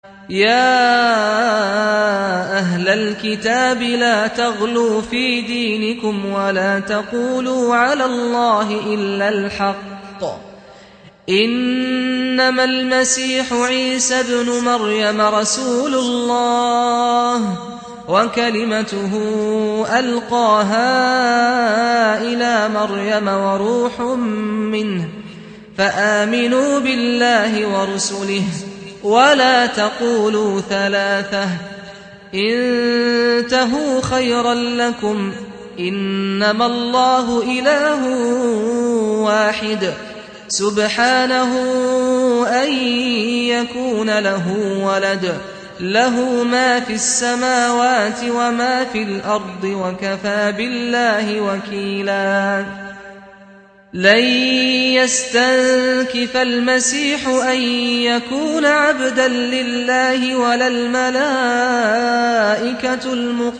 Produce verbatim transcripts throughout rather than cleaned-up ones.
يا أهل الكتاب لا تغلوا في دينكم ولا تقولوا على الله إلا الحق إنما المسيح عيسى ابن مريم رسول الله وكلمته ألقاها إلى مريم وروح منه فآمنوا بالله ورسله ولا تقولوا ثلاثة انتهوا خيرا لكم إنما الله إله واحد سبحانه أن يكون له ولد له ما في السماوات وما في الأرض وكفى بالله وكيلا لن يستنكف المسيح أن يكون عبدا لله ولا الملائكة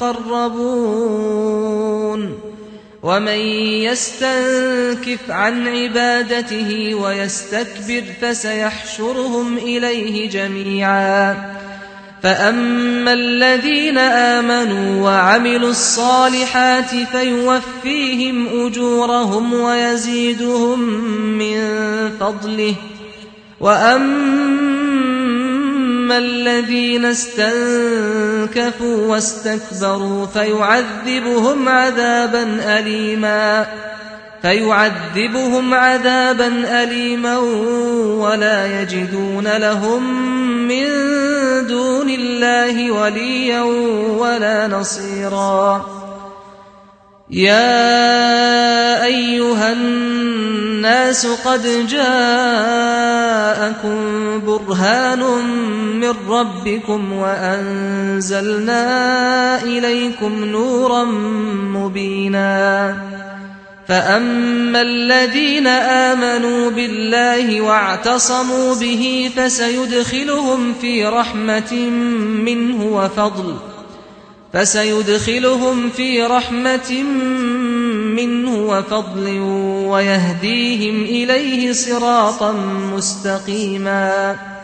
المقربون ومن يستنكف عن عبادته ويستكبر فسيحشرهم إليه جميعا فأما الذين آمنوا وعملوا الصالحات فيوفيهم أجورهم ويزيدهم من فضله وأما الذين استنكفوا واستكبروا فيعذبهم عذابا أليما فيعذبهم عذابا أليما ولا يجدون لهم من دون الله وليا ولا نصيرا يا أيها الناس قد جاءكم برهان من ربكم وأنزلنا إليكم نورا مبينا فأما الذين آمنوا بالله واعتصموا به فسيدخلهم في رحمة منه وفضل فسيدخلهم في رحمة منه وفضل ويهديهم إليه صراطا مستقيما